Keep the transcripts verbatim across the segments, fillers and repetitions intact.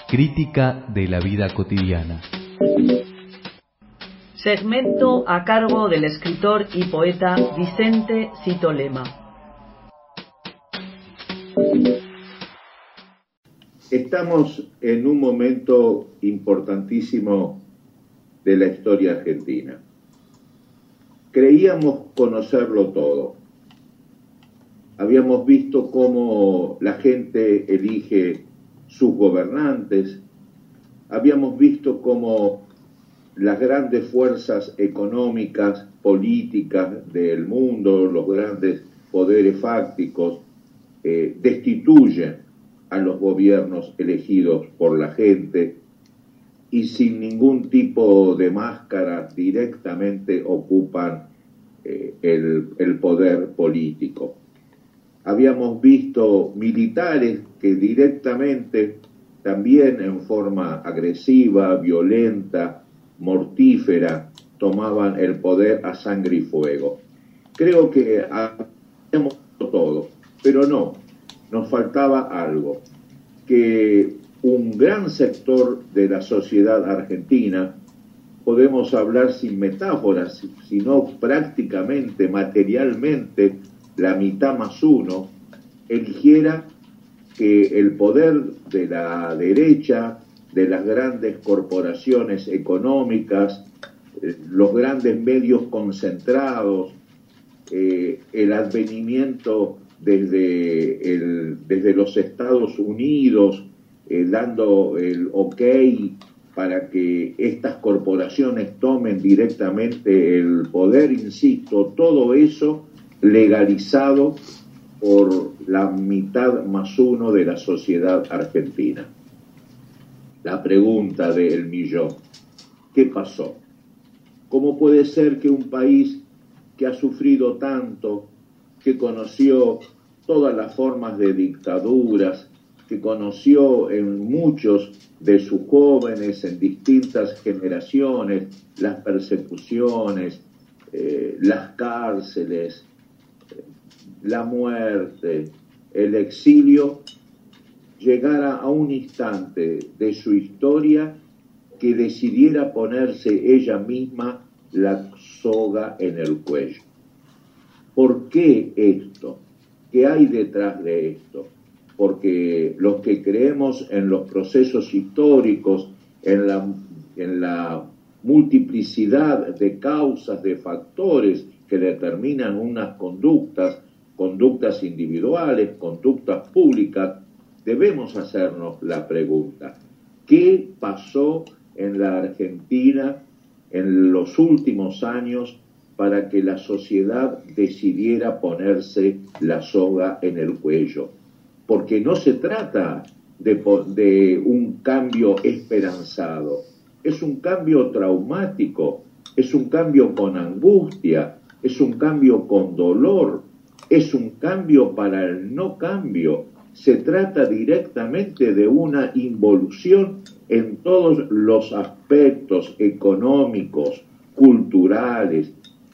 Crítica de la vida cotidiana. Segmento a cargo del escritor y poeta Vicente Sito Lema. Estamos en un momento importantísimo de la historia argentina. Creíamos conocerlo todo. Habíamos visto cómo la gente elige sus gobernantes. Habíamos visto cómo las grandes fuerzas económicas, políticas del mundo, los grandes poderes fácticos, eh, destituyen a los gobiernos elegidos por la gente y sin ningún tipo de máscara directamente ocupan eh, el, el poder político. Habíamos visto militares que directamente, también en forma agresiva, violenta, mortífera, tomaban el poder a sangre y fuego. Creo que habíamos visto todo, pero no, nos faltaba algo, que un gran sector de la sociedad argentina, podemos hablar sin metáforas, sino prácticamente, materialmente, la mitad más uno, eligiera que el poder de la derecha, de las grandes corporaciones económicas, eh, los grandes medios concentrados, eh, el advenimiento desde, el, desde los Estados Unidos, eh, dando el ok para que estas corporaciones tomen directamente el poder, insisto, todo eso legalizado por la mitad más uno de la sociedad argentina. La pregunta del millón, ¿qué pasó? ¿Cómo puede ser que un país que ha sufrido tanto, que conoció todas las formas de dictaduras, que conoció en muchos de sus jóvenes, en distintas generaciones, las persecuciones, eh, las cárceles, la muerte, el exilio, llegara a un instante de su historia que decidiera ponerse ella misma la soga en el cuello? ¿Por qué esto? ¿Qué hay detrás de esto? Porque los que creemos en los procesos históricos, en la, en la multiplicidad de causas, de factores que determinan unas conductas, conductas individuales, conductas públicas, debemos hacernos la pregunta: ¿qué pasó en la Argentina en los últimos años para que la sociedad decidiera ponerse la soga en el cuello? Porque no se trata de, de un cambio esperanzado, es un cambio traumático, es un cambio con angustia, es un cambio con dolor, es un cambio para el no cambio. Se trata directamente de una involución en todos los aspectos económicos, culturales,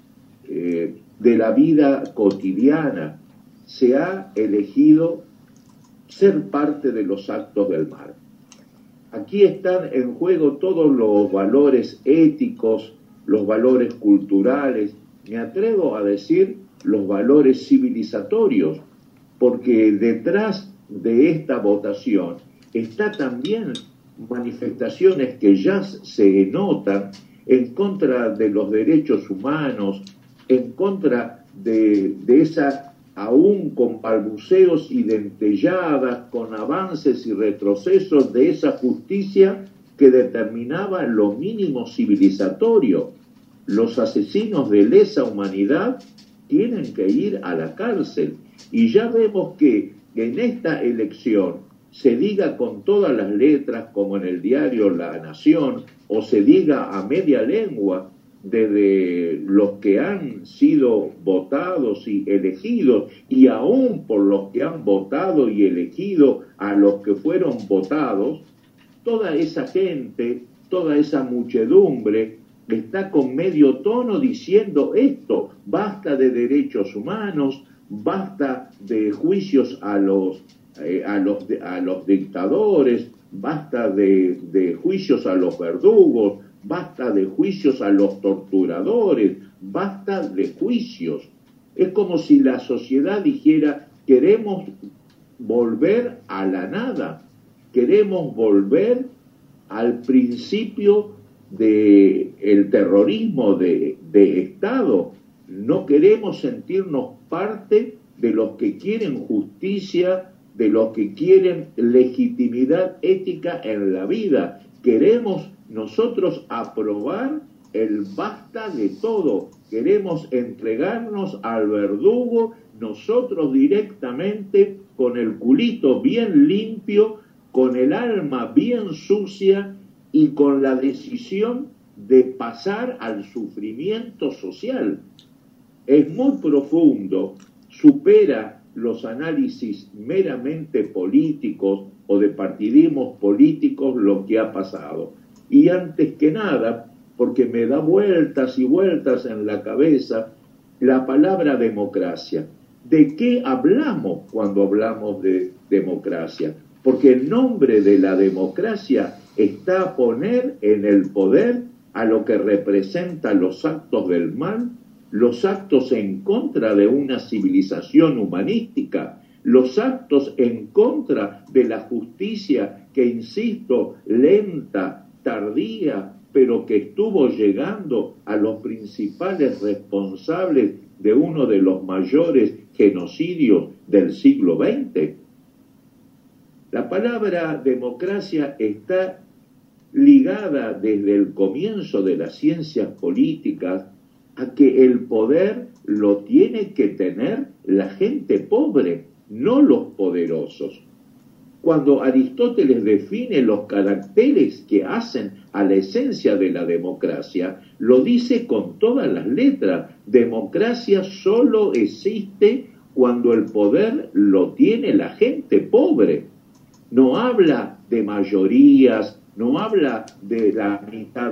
eh, de la vida cotidiana. Se ha elegido ser parte de los actos del mal. Aquí están en juego todos los valores éticos, los valores culturales, me atrevo a decir los valores civilizatorios, porque detrás de esta votación está también manifestaciones que ya se notan en contra de los derechos humanos, en contra de, de esa, aún con balbuceos y dentelladas, con avances y retrocesos de esa justicia que determinaba lo mínimo civilizatorio. Los asesinos de lesa humanidad tienen que ir a la cárcel. Y ya vemos que en esta elección se diga con todas las letras, como en el diario La Nación, o se diga a media lengua, desde los que han sido votados y elegidos, y aún por los que han votado y elegido a los que fueron votados, toda esa gente, toda esa muchedumbre está con medio tono diciendo esto: basta de derechos humanos, basta de juicios a los, eh, a los, a los dictadores, basta de, de juicios a los verdugos, basta de juicios a los torturadores, basta de juicios. Es como si la sociedad dijera, queremos volver a la nada, queremos volver al principio del terrorismo de, de Estado. No queremos sentirnos parte de los que quieren justicia, de los que quieren legitimidad ética en la vida. Queremos nosotros aprobar el basta de todo. Queremos entregarnos al verdugo nosotros directamente, con el culito bien limpio, con el alma bien sucia y con la decisión de pasar al sufrimiento social. Es muy profundo, supera los análisis meramente políticos o de partidismos políticos lo que ha pasado. Y antes que nada, porque me da vueltas y vueltas en la cabeza la palabra democracia. ¿De qué hablamos cuando hablamos de democracia? Porque el nombre de la democracia está a poner en el poder a lo que representa los actos del mal, los actos en contra de una civilización humanística, los actos en contra de la justicia que, insisto, lenta, tardía, pero que estuvo llegando a los principales responsables de uno de los mayores genocidios del siglo veinte. La palabra democracia está ligada desde el comienzo de las ciencias políticas a que el poder lo tiene que tener la gente pobre, no los poderosos. Cuando Aristóteles define los caracteres que hacen a la esencia de la democracia, lo dice con todas las letras. Democracia solo existe cuando el poder lo tiene la gente pobre. No habla de mayorías, no habla de la mitad.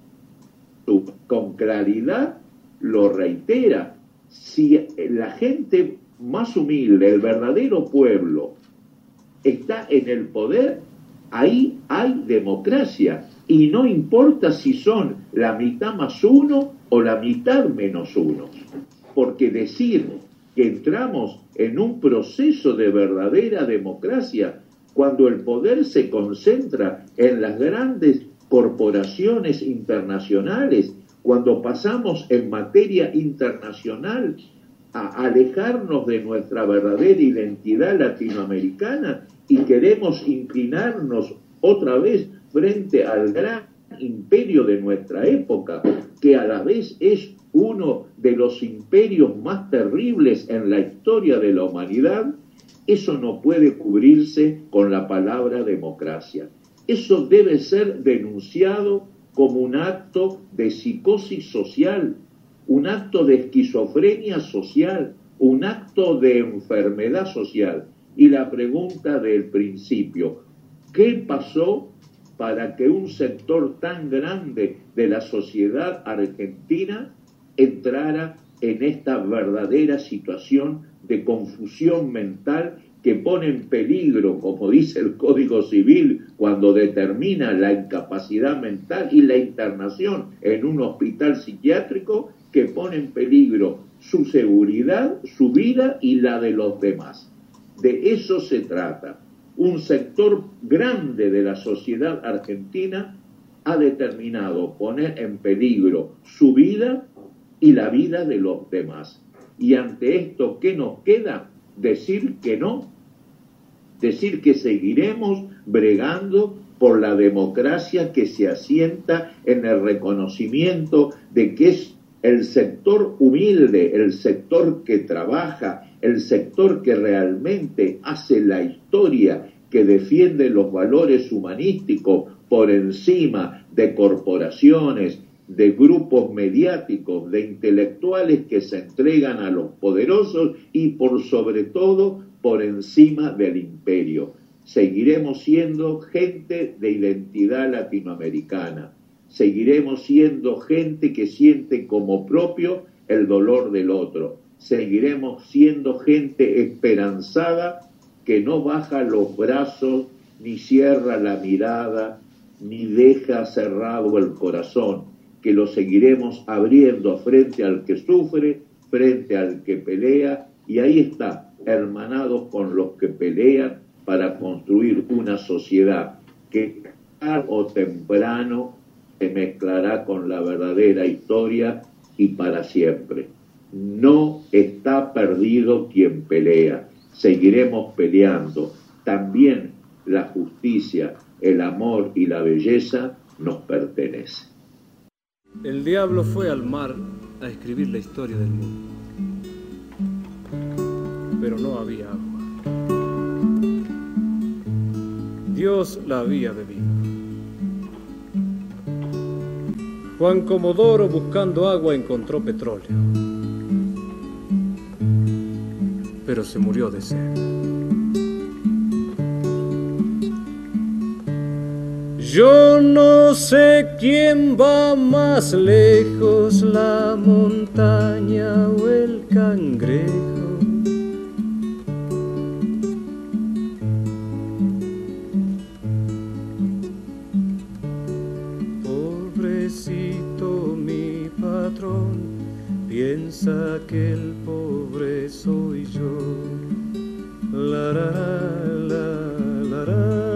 Con claridad lo reitera. Si la gente más humilde, el verdadero pueblo, está en el poder, ahí hay democracia. Y no importa si son la mitad más uno o la mitad menos uno. Porque decir que entramos en un proceso de verdadera democracia cuando el poder se concentra en las grandes corporaciones internacionales, cuando pasamos en materia internacional a alejarnos de nuestra verdadera identidad latinoamericana y queremos inclinarnos otra vez frente al gran imperio de nuestra época, que a la vez es uno de los imperios más terribles en la historia de la humanidad, eso no puede cubrirse con la palabra democracia. Eso debe ser denunciado como un acto de psicosis social, un acto de esquizofrenia social, un acto de enfermedad social. Y la pregunta del principio, ¿qué pasó para que un sector tan grande de la sociedad argentina entrara en esta verdadera situación de confusión mental que pone en peligro, como dice el Código Civil, cuando determina la incapacidad mental y la internación en un hospital psiquiátrico, que pone en peligro su seguridad, su vida y la de los demás? De eso se trata. Un sector grande de la sociedad argentina ha determinado poner en peligro su vida y la vida de los demás. Y ante esto, ¿qué nos queda? Decir que no, decir que seguiremos bregando por la democracia que se asienta en el reconocimiento de que es el sector humilde, el sector que trabaja, el sector que realmente hace la historia, que defiende los valores humanísticos por encima de corporaciones, de grupos mediáticos, de intelectuales que se entregan a los poderosos y por sobre todo por encima del imperio. Seguiremos siendo gente de identidad latinoamericana, seguiremos siendo gente que siente como propio el dolor del otro, seguiremos siendo gente esperanzada que no baja los brazos ni cierra la mirada, ni deja cerrado el corazón, que lo seguiremos abriendo frente al que sufre, frente al que pelea, y ahí está, hermanados con los que pelean para construir una sociedad que tarde o temprano se mezclará con la verdadera historia y para siempre. No está perdido quien pelea, seguiremos peleando. También la justicia, el amor y la belleza nos pertenecen. El diablo fue al mar a escribir la historia del mundo, pero no había agua. Dios la había bebido. Juan Comodoro, buscando agua, encontró petróleo, pero se murió de sed. Yo no sé quién va más lejos, la montaña o el cangrejo. Pobrecito mi patrón, piensa que el pobre soy yo. La, la, la, la, la.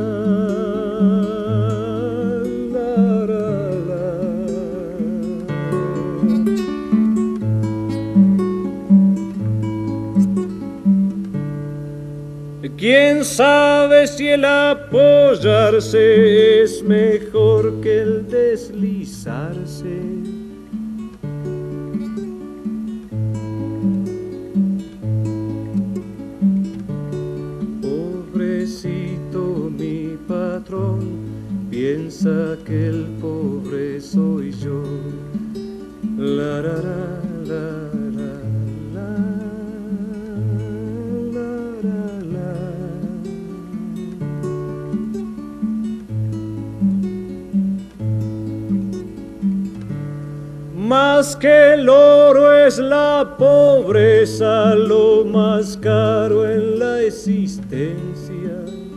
¿Quién sabe si el apoyarse es mejor que el deslizarse? Pobrecito mi patrón, piensa que el pobre soy yo. La, la, la, la. Más que el oro es la pobreza, lo más caro en la existencia.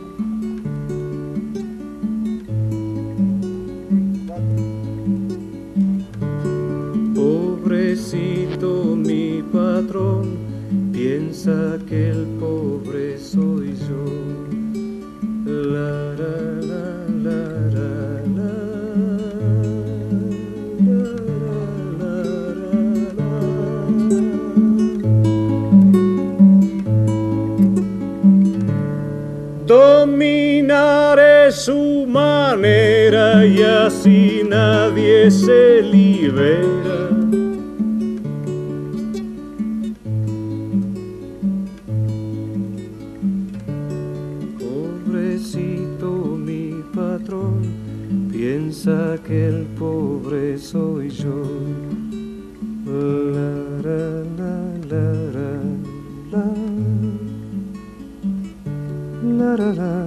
Pobrecito mi patrón, piensa que el pobre soy yo. La, la, la, la, la, la. Dominar es su manera y así nadie se libera. Pobrecito mi patrón, piensa que el pobre soy yo. La, la, la, la, la. La, la, la.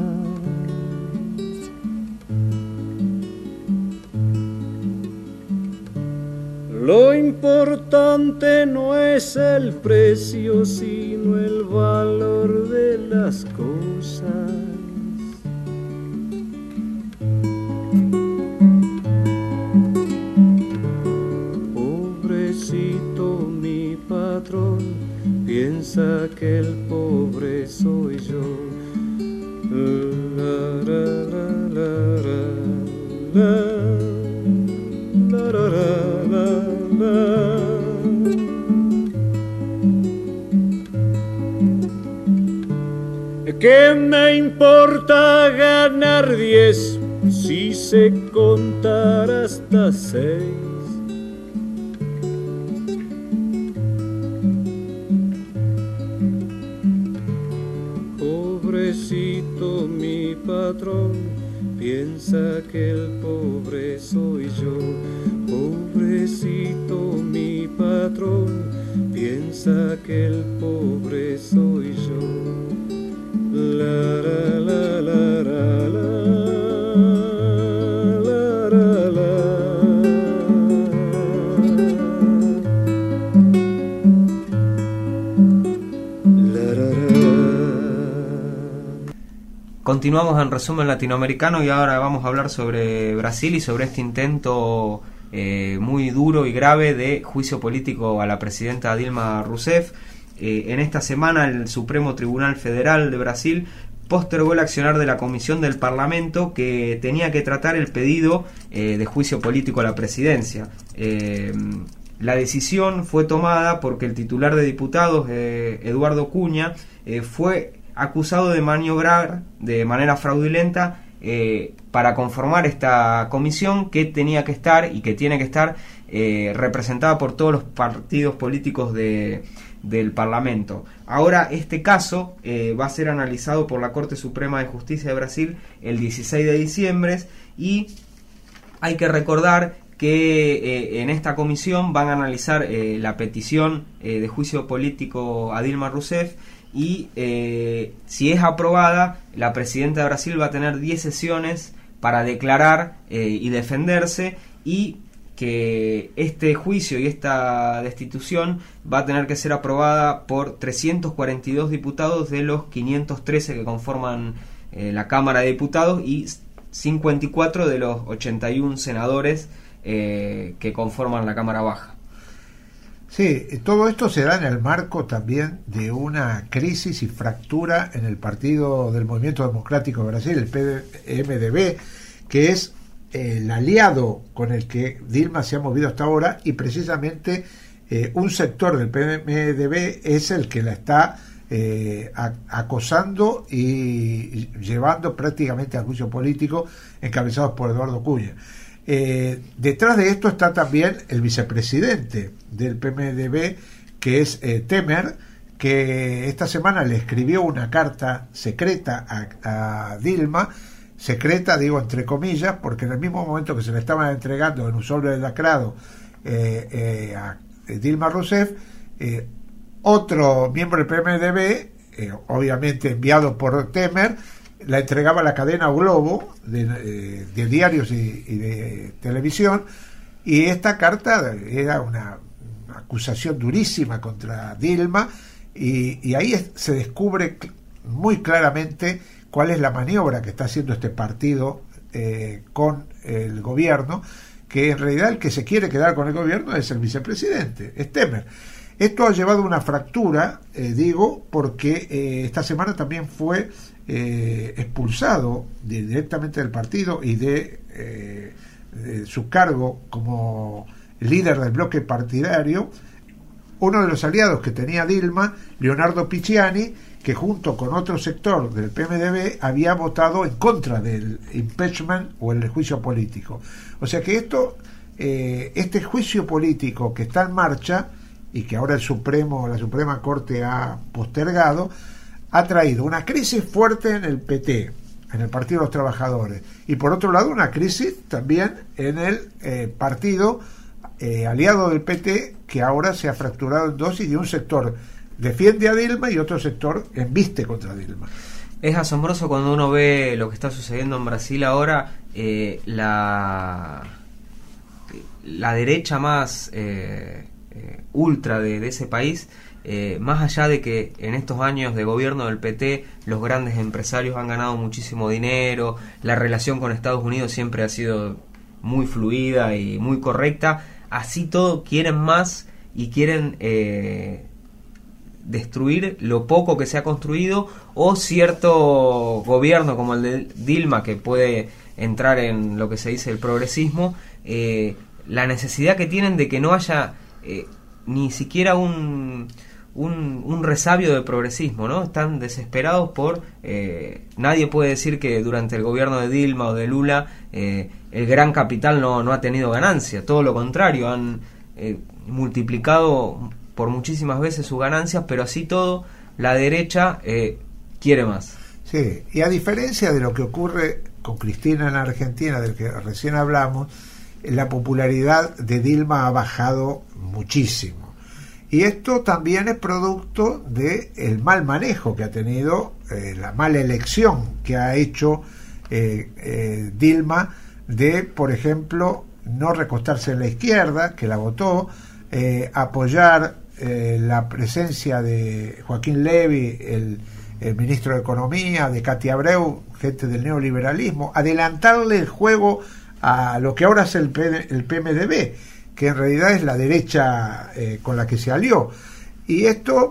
Lo importante no es el precio, sino el valor de las cosas. Pobrecito mi patrón, piensa que el pobre soy yo. La, la, la, la, la, la, la, la, la. ¿Qué me importa ganar diez si sé contar hasta seis? Pobrecito mi patrón, piensa que el pobre soy yo. Pobrecito mi patrón, piensa que el pobre soy yo. La, la, la, la, la, la, la, la, la. Continuamos en Resumen Latinoamericano y ahora vamos a hablar sobre Brasil y sobre este intento eh, muy duro y grave de juicio político a la presidenta Dilma Rousseff. Eh, en esta semana el Supremo Tribunal Federal de Brasil postergó el accionar de la comisión del Parlamento que tenía que tratar el pedido eh, de juicio político a la presidencia. Eh, la decisión fue tomada porque el titular de diputados, eh, Eduardo Cunha, eh, fue acusado de maniobrar de manera fraudulenta eh, para conformar esta comisión que tenía que estar y que tiene que estar eh, representada por todos los partidos políticos de del Parlamento. Ahora este caso eh, va a ser analizado por la Corte Suprema de Justicia de Brasil el dieciséis de diciembre y hay que recordar que eh, en esta comisión van a analizar eh, la petición eh, de juicio político a Dilma Rousseff y eh, si es aprobada, la presidenta de Brasil va a tener diez sesiones para declarar eh, y defenderse, y que este juicio y esta destitución va a tener que ser aprobada por trescientos cuarenta y dos diputados de los quinientos trece que conforman eh, la Cámara de Diputados y cincuenta y cuatro de los ochenta y uno senadores eh, que conforman la Cámara Baja. Sí, todo esto se da en el marco también de una crisis y fractura en el Partido del Movimiento Democrático de Brasil, el P M D B, que es el aliado con el que Dilma se ha movido hasta ahora, y precisamente eh, un sector del P M D B es el que la está eh, acosando y llevando prácticamente al juicio político, encabezados por Eduardo Cunha. Eh, detrás de esto está también el vicepresidente del P M D B, que es eh, Temer, que esta semana le escribió una carta secreta a, a Dilma, secreta digo entre comillas, porque en el mismo momento que se le estaban entregando en un sobre lacrado eh, eh, a Dilma Rousseff, eh, otro miembro del P M D B, eh, obviamente enviado por Temer, la entregaba a la cadena Globo de, eh, de diarios y, y de televisión, y esta carta era una, una acusación durísima contra Dilma, y, y ahí es, se descubre muy claramente cuál es la maniobra que está haciendo este partido eh, con el gobierno, que en realidad el que se quiere quedar con el gobierno es el vicepresidente, es Temer. Esto ha llevado a una fractura, eh, digo, porque eh, esta semana también fue eh, expulsado de, directamente del partido y de, eh, de su cargo como líder del bloque partidario uno de los aliados que tenía Dilma, Leonardo Picciani, que junto con otro sector del P M D B había votado en contra del impeachment o el juicio político. O sea que esto, eh, este juicio político que está en marcha y que ahora el Supremo, la Suprema Corte ha postergado, ha traído una crisis fuerte en el P T, en el Partido de los Trabajadores, y por otro lado una crisis también en el eh, partido eh, aliado del P T, que ahora se ha fracturado en dos y de un sector defiende a Dilma y otro sector embiste contra Dilma. Es asombroso cuando uno ve lo que está sucediendo en Brasil ahora, eh, la la derecha más eh, eh, ultra de, de ese país, eh, más allá de que en estos años de gobierno del P T los grandes empresarios han ganado muchísimo dinero, la relación con Estados Unidos siempre ha sido muy fluida y muy correcta, así todo quieren más y quieren eh, destruir lo poco que se ha construido, o cierto gobierno como el de Dilma, que puede entrar en lo que se dice el progresismo, eh, la necesidad que tienen de que no haya eh, ni siquiera un, un un resabio de progresismo, ¿no? Están desesperados por eh, nadie puede decir que durante el gobierno de Dilma o de Lula eh, el gran capital no, no ha tenido ganancia, todo lo contrario, han eh, multiplicado por muchísimas veces sus ganancias, pero así todo la derecha eh, quiere más. Sí, y a diferencia de lo que ocurre con Cristina en Argentina, del que recién hablamos, la popularidad de Dilma ha bajado muchísimo. Y esto también es producto del mal manejo que ha tenido, eh, la mala elección que ha hecho eh, eh, Dilma de, por ejemplo, no recostarse en la izquierda, que la votó, eh, apoyar eh, la presencia de Joaquín Levy, el el ministro de Economía, de Katy Abreu, gente del neoliberalismo, adelantarle el juego a lo que ahora es el, P, el P M D B, que en realidad es la derecha eh, con la que se alió. Y esto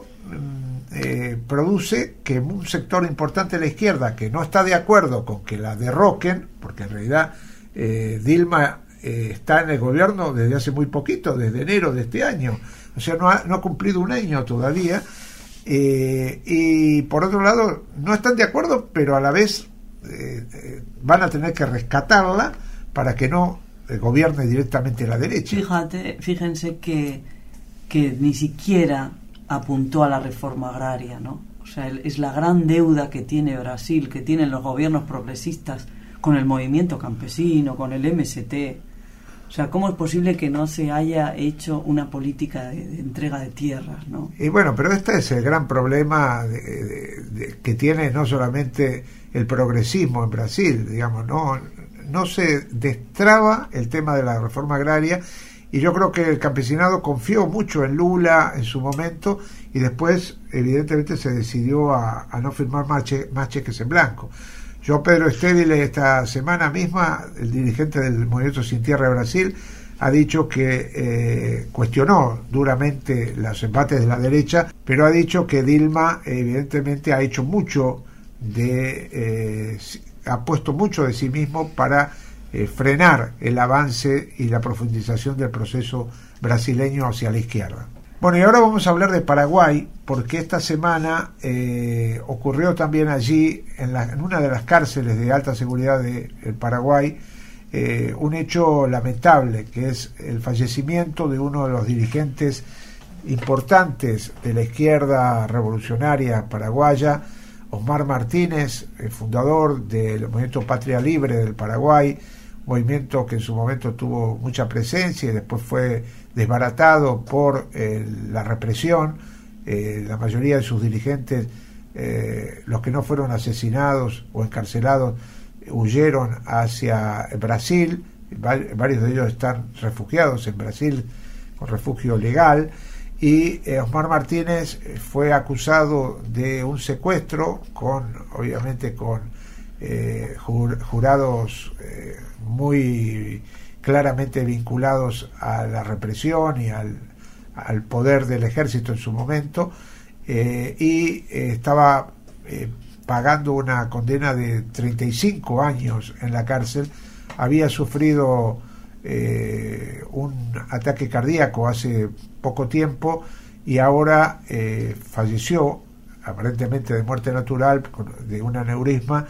eh, produce que un sector importante de la izquierda, que no está de acuerdo con que la derroquen, porque en realidad eh, Dilma eh, está en el gobierno desde hace muy poquito, desde enero de este año, o sea, no ha, no ha cumplido un año todavía, eh, y por otro lado, no están de acuerdo, pero a la vez eh, eh, van a tener que rescatarla para que no eh, gobierne directamente la derecha. Fíjate, fíjense que, que ni siquiera apuntó a la reforma agraria, ¿no? O sea, es la gran deuda que tiene Brasil, que tienen los gobiernos progresistas con el movimiento campesino, con el M S T. O sea, ¿cómo es posible que no se haya hecho una política de, de entrega de tierras, ¿no? Y bueno, pero este es el gran problema de, de, de, que tiene no solamente el progresismo en Brasil, digamos, no, no se destraba el tema de la reforma agraria. Y yo creo que el campesinado confió mucho en Lula en su momento y después evidentemente se decidió a, a no firmar más, che, más cheques en blanco. Yo, Pedro Estévile, esta semana misma, el dirigente del Movimiento Sin Tierra de Brasil, ha dicho que eh, cuestionó duramente los embates de la derecha, pero ha dicho que Dilma evidentemente ha hecho mucho de, eh, ha puesto mucho de sí mismo para Eh, frenar el avance y la profundización del proceso brasileño hacia la izquierda. Bueno, y ahora vamos a hablar de Paraguay, porque esta semana eh, ocurrió también allí, en, la, en una de las cárceles de alta seguridad de el Paraguay, eh, un hecho lamentable, que es el fallecimiento de uno de los dirigentes importantes de la izquierda revolucionaria paraguaya, Osmar Martínez, el fundador del movimiento Patria Libre del Paraguay, movimiento que en su momento tuvo mucha presencia y después fue desbaratado por eh, la represión. Eh, la mayoría de sus dirigentes, eh, los que no fueron asesinados o encarcelados, huyeron hacia Brasil. Varios de ellos están refugiados en Brasil con refugio legal. Y eh, Osmar Martínez fue acusado de un secuestro, con obviamente con eh, jur, jurados eh, muy claramente vinculados a la represión y al, al poder del ejército en su momento, eh, y eh, estaba eh, pagando una condena de treinta y cinco años en la cárcel. Había sufrido eh, un ataque cardíaco hace poco tiempo y ahora eh, falleció, aparentemente de muerte natural, de un aneurisma,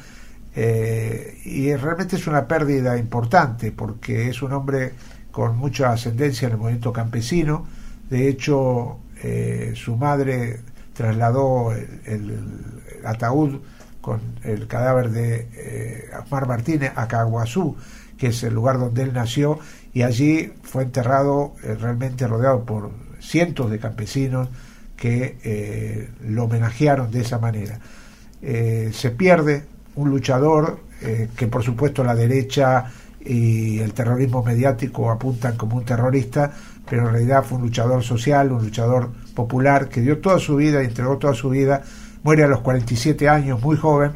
eh, y realmente es una pérdida importante porque es un hombre con mucha ascendencia en el movimiento campesino. De hecho, eh, su madre trasladó el, el, el ataúd con el cadáver de eh, Osmar Martínez a Caguazú, que es el lugar donde él nació, y allí fue enterrado eh, realmente rodeado por cientos de campesinos que eh, lo homenajearon de esa manera. Eh, se pierde un luchador eh, que por supuesto la derecha y el terrorismo mediático apuntan como un terrorista, pero en realidad fue un luchador social, un luchador popular que dio toda su vida y entregó toda su vida. Muere a los cuarenta y siete años, muy joven,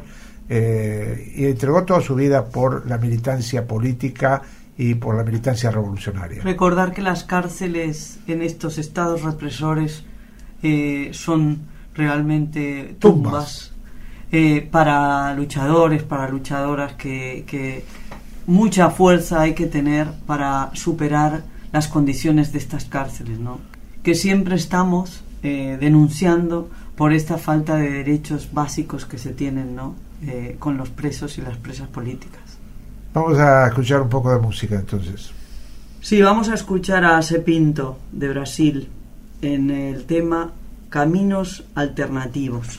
eh, y entregó toda su vida por la militancia política y por la militancia revolucionaria. Recordar que las cárceles en estos estados represores eh, son realmente tumbas, tumbas. Eh, para luchadores, para luchadoras, que, que mucha fuerza hay que tener para superar las condiciones de estas cárceles, ¿no? Que siempre estamos eh, denunciando por esta falta de derechos básicos que se tienen, ¿no? Eh, con los presos y las presas políticas. Vamos a escuchar un poco de música entonces. Sí, vamos a escuchar a Zé Pinto de Brasil en el tema Caminos Alternativos.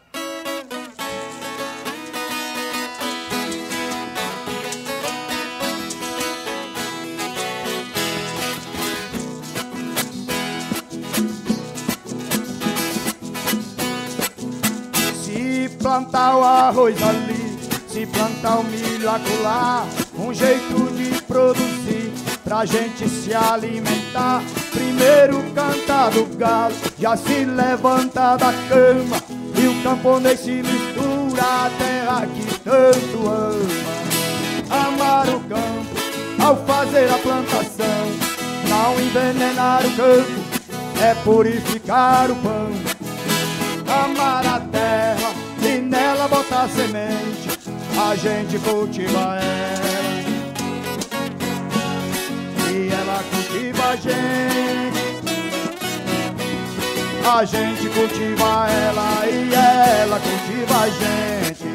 Plantar o arroz ali, se plantar o milho acolá, um jeito de produzir pra gente se alimentar. Primeiro canta do galo, já se levanta da cama, e o camponês se mistura à terra que tanto ama. Amar o campo ao fazer a plantação, não envenenar o campo é purificar o pão. Amar a terra e nela botar semente, a gente cultiva ela e ela cultiva a gente. A gente cultiva ela e ela cultiva a gente.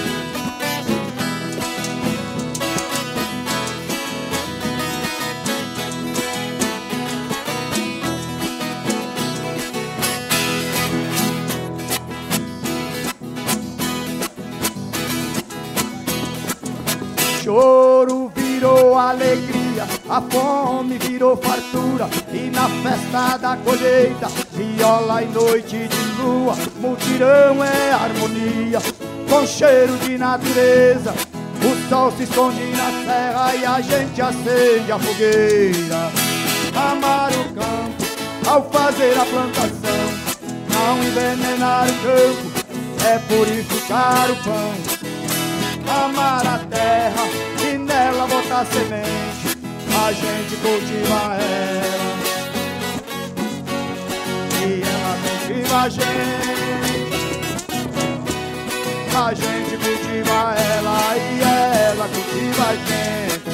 Choro virou alegria, a fome virou fartura, e na festa da colheita, viola e noite de lua, mutirão é harmonia, com cheiro de natureza. O sol se esconde na serra e a gente acende a fogueira. Amar o campo ao fazer a plantação, não envenenar o campo é purificar o pão. Amar a terra e nela botar semente, a gente cultiva ela e ela cultiva a gente. A gente cultiva ela e ela cultiva a gente.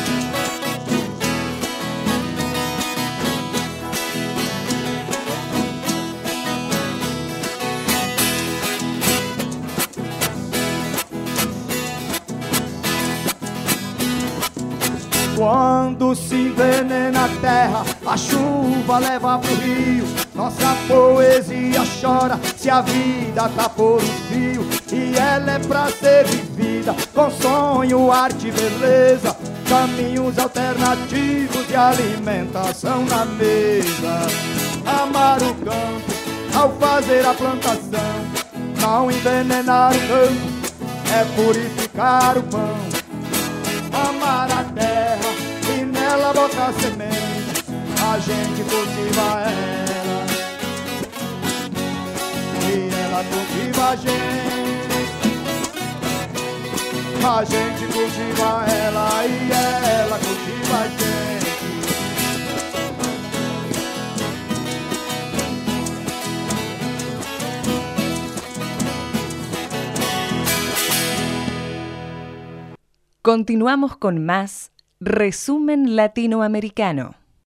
Quando se envenena a terra, a chuva leva pro rio. Nossa poesia chora se a vida tá por um fio. E ela é pra ser vivida com sonho, arte e beleza, caminhos alternativos de alimentação na mesa. Amar o campo ao fazer a plantação, não envenenar o campo é purificar o pão. Amar a terra e nela botar semente, a gente cultiva ela e ela cultiva a gente. A gente cultiva ela e ela cultiva a gente. Continuamos con más Resumen Latinoamericano.